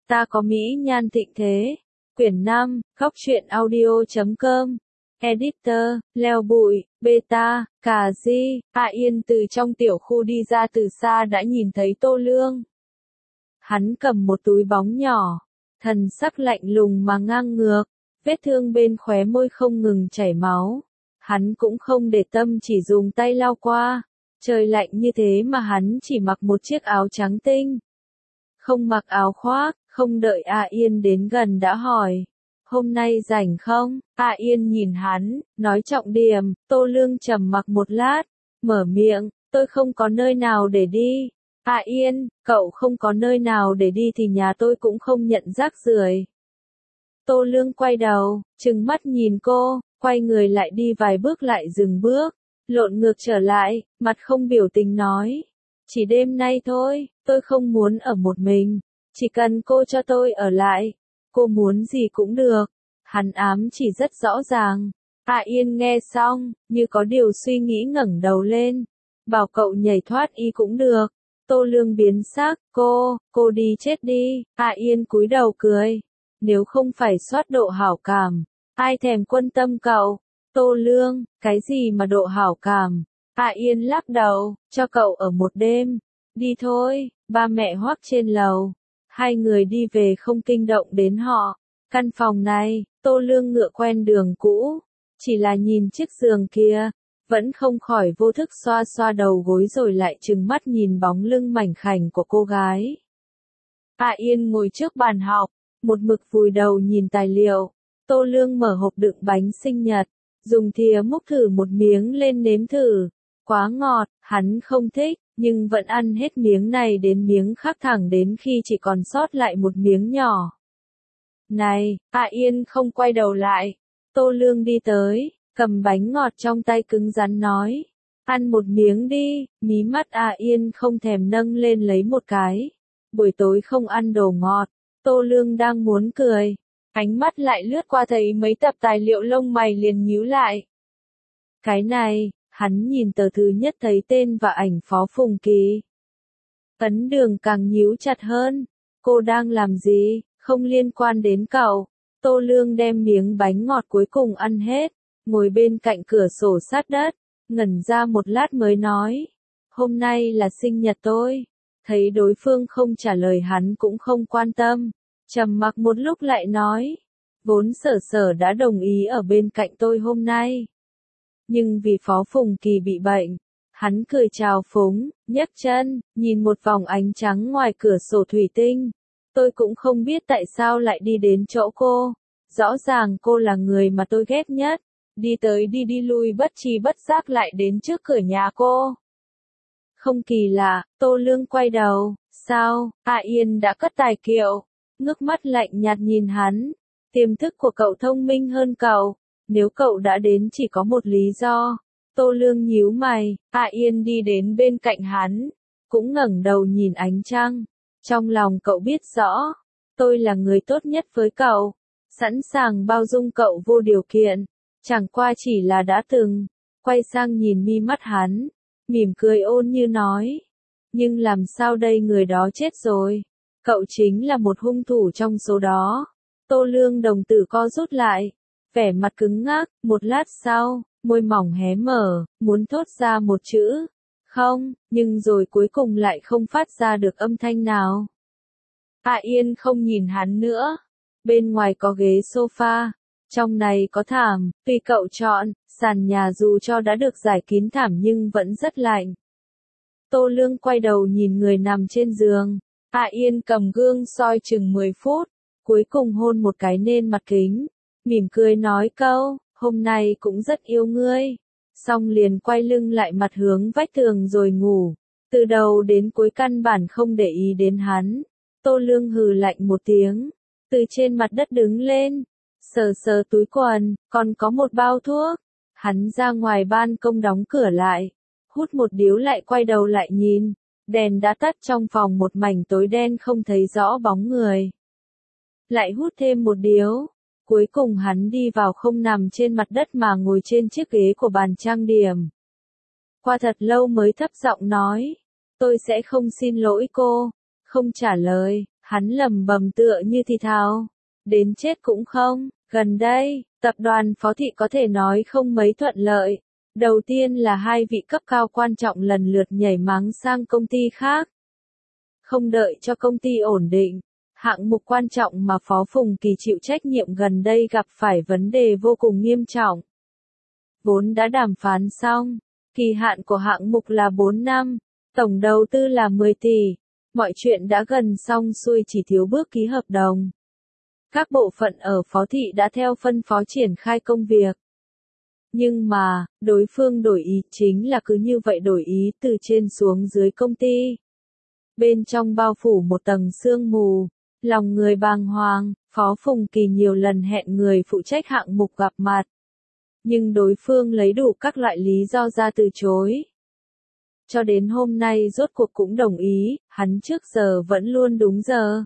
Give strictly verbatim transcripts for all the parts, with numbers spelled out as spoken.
Ta có mỹ nhan thịnh thế. Quyển năm, góc truyện audio chấm com. Editor, Leo Bụi, Beta, Cà Di, A Yên từ trong tiểu khu đi ra từ xa đã nhìn thấy Tô Lương. Hắn cầm một túi bóng nhỏ, thần sắc lạnh lùng mà ngang ngược, vết thương bên khóe môi không ngừng chảy máu. Hắn cũng không để tâm chỉ dùng tay lau qua. Trời lạnh như thế mà hắn chỉ mặc một chiếc áo trắng tinh. Không mặc áo khoác, không đợi A Yên đến gần đã hỏi. Hôm nay rảnh không? A Yên nhìn hắn, nói trọng điểm. Tô Lương trầm mặc một lát, mở miệng, tôi không có nơi nào để đi. A Yên, cậu không có nơi nào để đi thì nhà tôi cũng không nhận rác rưởi. Tô Lương quay đầu, trừng mắt nhìn cô, quay người lại đi vài bước lại dừng bước, lộn ngược trở lại, mặt không biểu tình nói. Chỉ đêm nay thôi, tôi không muốn ở một mình, chỉ cần cô cho tôi ở lại, cô muốn gì cũng được. Hắn ám chỉ rất rõ ràng. A Yên nghe xong, như có điều suy nghĩ ngẩng đầu lên, bảo cậu nhảy thoát y cũng được. Tô Lương biến sắc, cô, cô đi chết đi. A Yên cúi đầu cười. Nếu không phải soát độ hảo cảm, ai thèm quan tâm cậu? Tô Lương, cái gì mà độ hảo cảm? A Yên lắc đầu, cho cậu ở một đêm. Đi thôi, ba mẹ Hoắc trên lầu. Hai người đi về không kinh động đến họ. Căn phòng này, Tô Lương ngựa quen đường cũ. Chỉ là nhìn chiếc giường kia, vẫn không khỏi vô thức xoa xoa đầu gối rồi lại trừng mắt nhìn bóng lưng mảnh khảnh của cô gái. A Yên ngồi trước bàn học, một mực vùi đầu nhìn tài liệu. Tô Lương mở hộp đựng bánh sinh nhật, dùng thìa múc thử một miếng lên nếm thử. Quá ngọt, hắn không thích, nhưng vẫn ăn hết miếng này đến miếng khác thẳng đến khi chỉ còn sót lại một miếng nhỏ. Này, A Yên không quay đầu lại. Tô Lương đi tới, cầm bánh ngọt trong tay cứng rắn nói. Ăn một miếng đi, mí mắt A Yên không thèm nâng lên lấy một cái. Buổi tối không ăn đồ ngọt. Tô Lương đang muốn cười, ánh mắt lại lướt qua thấy mấy tập tài liệu lông mày liền nhíu lại. Cái này, hắn nhìn tờ thứ nhất thấy tên và ảnh Phó Phùng Kỳ. Ấn Đường càng nhíu chặt hơn. Cô đang làm gì, không liên quan đến cậu. Tô Lương đem miếng bánh ngọt cuối cùng ăn hết, ngồi bên cạnh cửa sổ sát đất, ngẩn ra một lát mới nói. Hôm nay là sinh nhật tôi. Thấy đối phương không trả lời hắn cũng không quan tâm. Trầm mặc một lúc lại nói. Vốn Sở Sở đã đồng ý ở bên cạnh tôi hôm nay. Nhưng vì Phó Phùng Kỳ bị bệnh, hắn cười chào phúng, nhấc chân, nhìn một vòng ánh trắng ngoài cửa sổ thủy tinh. Tôi cũng không biết tại sao lại đi đến chỗ cô. Rõ ràng cô là người mà tôi ghét nhất. Đi tới đi đi lui bất tri bất giác lại đến trước cửa nhà cô. Không kỳ lạ, Tô Lương quay đầu. Sao, A Yên đã cất tài kiệu. Ngước mắt lạnh nhạt nhìn hắn. Tiềm thức của cậu thông minh hơn cậu. Nếu cậu đã đến chỉ có một lý do. Tô Lương nhíu mày. A Yên đi đến bên cạnh hắn, cũng ngẩng đầu nhìn ánh trăng. Trong lòng cậu biết rõ, tôi là người tốt nhất với cậu, sẵn sàng bao dung cậu vô điều kiện. Chẳng qua chỉ là đã từng. Quay sang nhìn mi mắt hắn, mỉm cười ôn như nói. Nhưng làm sao đây, người đó chết rồi. Cậu chính là một hung thủ trong số đó. Tô Lương đồng tử co rút lại, vẻ mặt cứng ngắc. Một lát sau, môi mỏng hé mở, muốn thốt ra một chữ không, nhưng rồi cuối cùng lại không phát ra được âm thanh nào. A Yên không nhìn hắn nữa. Bên ngoài có ghế sofa, trong này có thảm, tùy cậu chọn. Sàn nhà dù cho đã được giải kín thảm nhưng vẫn rất lạnh. Tô Lương quay đầu nhìn người nằm trên giường. A Yên cầm gương soi chừng mười phút, cuối cùng hôn một cái lên mặt kính, mỉm cười nói câu, hôm nay cũng rất yêu ngươi. Xong liền quay lưng lại mặt hướng vách tường rồi ngủ. Từ đầu đến cuối căn bản không để ý đến hắn. Tô Lương hừ lạnh một tiếng, từ trên mặt đất đứng lên, sờ sờ túi quần, còn có một bao thuốc. Hắn ra ngoài ban công đóng cửa lại, hút một điếu lại quay đầu lại nhìn. Đèn đã tắt trong phòng một mảnh tối đen không thấy rõ bóng người. Lại hút thêm một điếu. Cuối cùng hắn đi vào không nằm trên mặt đất mà ngồi trên chiếc ghế của bàn trang điểm. Qua thật lâu mới thấp giọng nói. Tôi sẽ không xin lỗi cô. Không trả lời, Hắn lầm bầm tựa như thì thào. Đến chết cũng không, gần đây, tập đoàn Phó Thị có thể nói không mấy thuận lợi. Đầu tiên là hai vị cấp cao quan trọng lần lượt nhảy máng sang công ty khác. Không đợi cho công ty ổn định, hạng mục quan trọng mà Phó Phùng Kỳ chịu trách nhiệm gần đây gặp phải vấn đề vô cùng nghiêm trọng. Vốn đã đàm phán xong, kỳ hạn của hạng mục là bốn năm, tổng đầu tư là mười tỷ, mọi chuyện đã gần xong xuôi chỉ thiếu bước ký hợp đồng. Các bộ phận ở Phó Thị đã theo phân phó triển khai công việc. Nhưng mà, đối phương đổi ý chính là cứ như vậy đổi ý từ trên xuống dưới công ty. Bên trong bao phủ một tầng sương mù, lòng người bàng hoàng, Phó Phùng Kỳ nhiều lần hẹn người phụ trách hạng mục gặp mặt. Nhưng đối phương lấy đủ các loại lý do ra từ chối. Cho đến hôm nay rốt cuộc cũng đồng ý, hắn trước giờ vẫn luôn đúng giờ.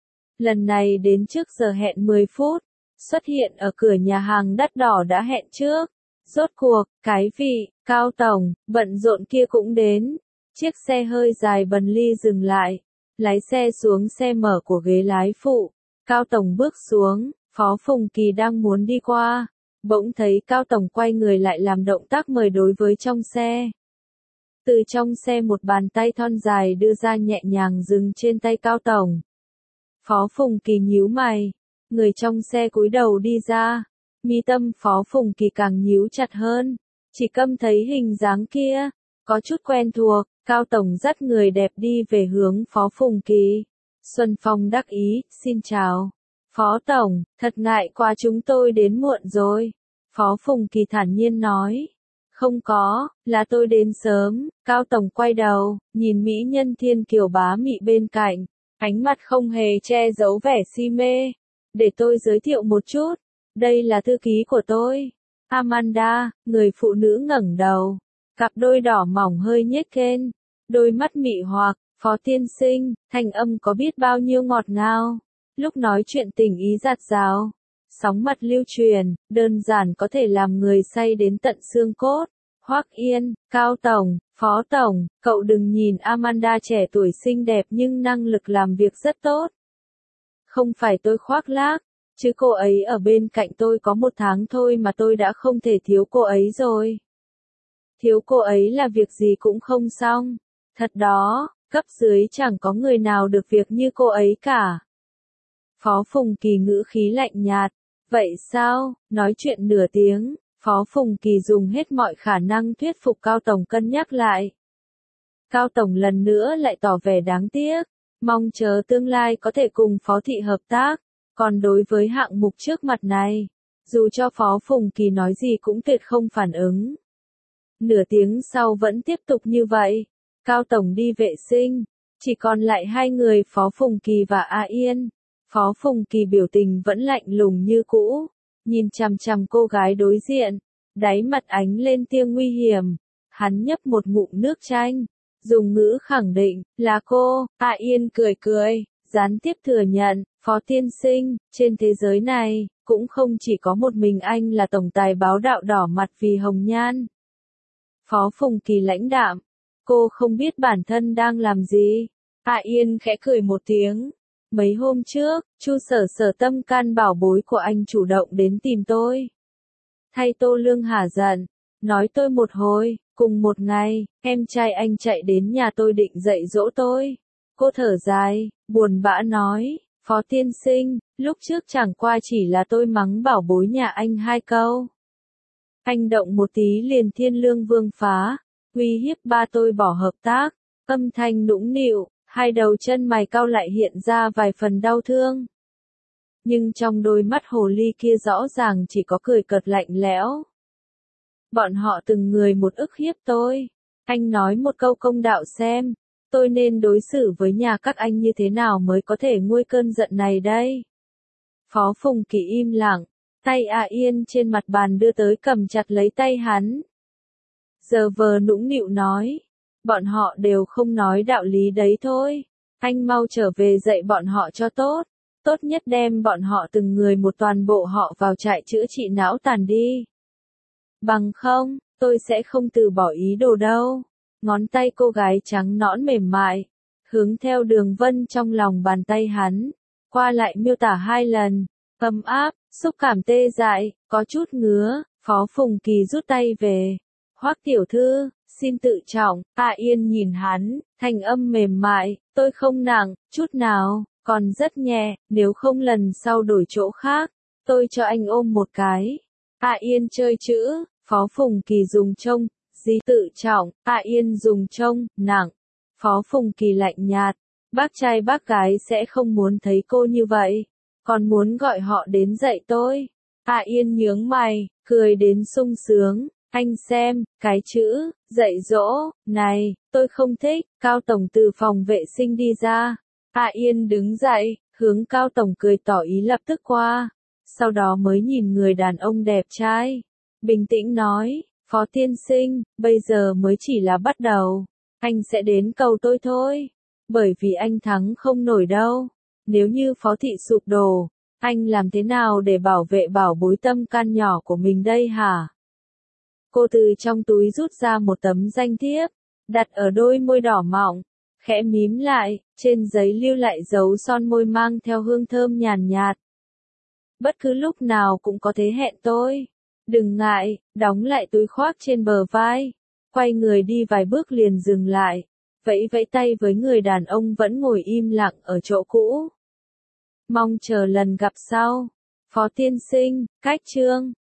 Lần này đến trước giờ hẹn mười phút, xuất hiện ở cửa nhà hàng đắt đỏ đã hẹn trước. Rốt cuộc, cái vị, Cao Tổng, bận rộn kia cũng đến. Chiếc xe hơi dài bần ly dừng lại. Lái xe xuống xe mở của ghế lái phụ. Cao Tổng bước xuống, Phó Phùng Kỳ đang muốn đi qua. Bỗng thấy Cao Tổng quay người lại làm động tác mời đối với trong xe. Từ trong xe một bàn tay thon dài đưa ra nhẹ nhàng dừng trên tay Cao Tổng. Phó Phùng Kỳ nhíu mày. Người trong xe cúi đầu đi ra. Mi tâm Phó Phùng Kỳ càng nhíu chặt hơn. Chỉ câm thấy hình dáng kia. Có chút quen thuộc. Cao Tổng dắt người đẹp đi về hướng Phó Phùng Kỳ. Xuân Phong đắc ý, xin chào. Phó Tổng, thật ngại quá chúng tôi đến muộn rồi. Phó Phùng Kỳ thản nhiên nói. Không có, là tôi đến sớm. Cao Tổng quay đầu, nhìn mỹ nhân thiên kiều bá mị bên cạnh. Ánh mắt không hề che giấu vẻ si mê. Để tôi giới thiệu một chút. Đây là thư ký của tôi. Amanda, người phụ nữ ngẩng đầu. Cặp đôi đỏ mỏng hơi nhếch lên. Đôi mắt mị hoặc, Phó tiên sinh, thanh âm có biết bao nhiêu ngọt ngào. Lúc nói chuyện tình ý dạt dào. Sóng mặt lưu truyền, đơn giản có thể làm người say đến tận xương cốt. Hoắc Yên, Cao Tổng, Phó Tổng, cậu đừng nhìn Amanda trẻ tuổi xinh đẹp nhưng năng lực làm việc rất tốt. Không phải tôi khoác lác, chứ cô ấy ở bên cạnh tôi có một tháng thôi mà tôi đã không thể thiếu cô ấy rồi. Thiếu cô ấy là việc gì cũng không xong. Thật đó, cấp dưới chẳng có người nào được việc như cô ấy cả. Phó Phùng Kỳ ngữ khí lạnh nhạt. Vậy sao, nói chuyện nửa tiếng, Phó Phùng Kỳ dùng hết mọi khả năng thuyết phục Cao Tổng cân nhắc lại. Cao Tổng lần nữa lại tỏ vẻ đáng tiếc, mong chờ tương lai có thể cùng Phó Thị hợp tác, còn đối với hạng mục trước mặt này, dù cho Phó Phùng Kỳ nói gì cũng tuyệt không phản ứng. Nửa tiếng sau vẫn tiếp tục như vậy, Cao Tổng đi vệ sinh, chỉ còn lại hai người Phó Phùng Kỳ và A Yên. Phó Phùng Kỳ biểu tình vẫn lạnh lùng như cũ, nhìn chằm chằm cô gái đối diện, đáy mặt ánh lên tia nguy hiểm. Hắn nhấp một ngụm nước chanh, dùng ngữ khẳng định, là cô. A Yên cười cười, gián tiếp thừa nhận, Phó tiên sinh, trên thế giới này, cũng không chỉ có một mình anh là tổng tài báo đạo đỏ mặt vì hồng nhan. Phó Phùng Kỳ lãnh đạm, cô không biết bản thân đang làm gì. A Yên khẽ cười một tiếng. Mấy hôm trước, Chu Sở Sở tâm can bảo bối của anh chủ động đến tìm tôi. Thay Tô Lương hả giận, nói tôi một hồi, cùng một ngày, em trai anh chạy đến nhà tôi định dạy dỗ tôi. Cô thở dài, buồn bã nói, Phó tiên sinh, lúc trước chẳng qua chỉ là tôi mắng bảo bối nhà anh hai câu. Anh động một tí liền thiên lương vương phá, uy hiếp ba tôi bỏ hợp tác, âm thanh nũng nịu. Hai đầu chân mày cau lại hiện ra vài phần đau thương. Nhưng trong đôi mắt hồ ly kia rõ ràng chỉ có cười cợt lạnh lẽo. Bọn họ từng người một ức hiếp tôi. Anh nói một câu công đạo xem, tôi nên đối xử với nhà các anh như thế nào mới có thể nguôi cơn giận này đây. Phó Phùng Kỳ im lặng, tay A Yên trên mặt bàn đưa tới cầm chặt lấy tay hắn. Giờ vờ nũng nịu nói. Bọn họ đều không nói đạo lý đấy thôi. Anh mau trở về dạy bọn họ cho tốt. Tốt nhất đem bọn họ từng người một toàn bộ họ vào trại chữa trị não tàn đi. Bằng không, tôi sẽ không từ bỏ ý đồ đâu. Ngón tay cô gái trắng nõn mềm mại. hướng theo đường vân trong lòng bàn tay hắn, qua lại miêu tả hai lần, ấm áp, xúc cảm tê dại, có chút ngứa, Phó Phùng Kỳ rút tay về. Hoắc tiểu thư, xin tự trọng, A Yên nhìn hắn, thanh âm mềm mại, tôi không nặng, chút nào, còn rất nhẹ, nếu không lần sau đổi chỗ khác, tôi cho anh ôm một cái. A Yên chơi chữ, Phó Phùng Kỳ dùng trông, gì tự trọng, A Yên dùng trông, nặng. Phó Phùng Kỳ lạnh nhạt, bác trai bác gái sẽ không muốn thấy cô như vậy, còn muốn gọi họ đến dạy tôi. A Yên nhướng mày, cười đến sung sướng, anh xem, cái chữ, dạy dỗ, này, tôi không thích, Cao Tổng từ phòng vệ sinh đi ra. A Yên đứng dậy, hướng Cao Tổng cười tỏ ý lập tức qua, sau đó mới nhìn người đàn ông đẹp trai, bình tĩnh nói, Phó tiên sinh, bây giờ mới chỉ là bắt đầu, anh sẽ đến cầu tôi thôi, bởi vì anh thắng không nổi đâu, nếu như Phó thị sụp đổ, anh làm thế nào để bảo vệ bảo bối tâm can nhỏ của mình đây hả? Cô từ trong túi rút ra một tấm danh thiếp, đặt ở đôi môi đỏ mọng, khẽ mím lại, trên giấy lưu lại dấu son môi mang theo hương thơm nhàn nhạt. Bất cứ lúc nào cũng có thể hẹn tôi. Đừng ngại, đóng lại túi khoác trên bờ vai. Quay người đi vài bước liền dừng lại, vẫy vẫy tay với người đàn ông vẫn ngồi im lặng ở chỗ cũ. Mong chờ lần gặp sau. Phó tiên sinh, cách chương.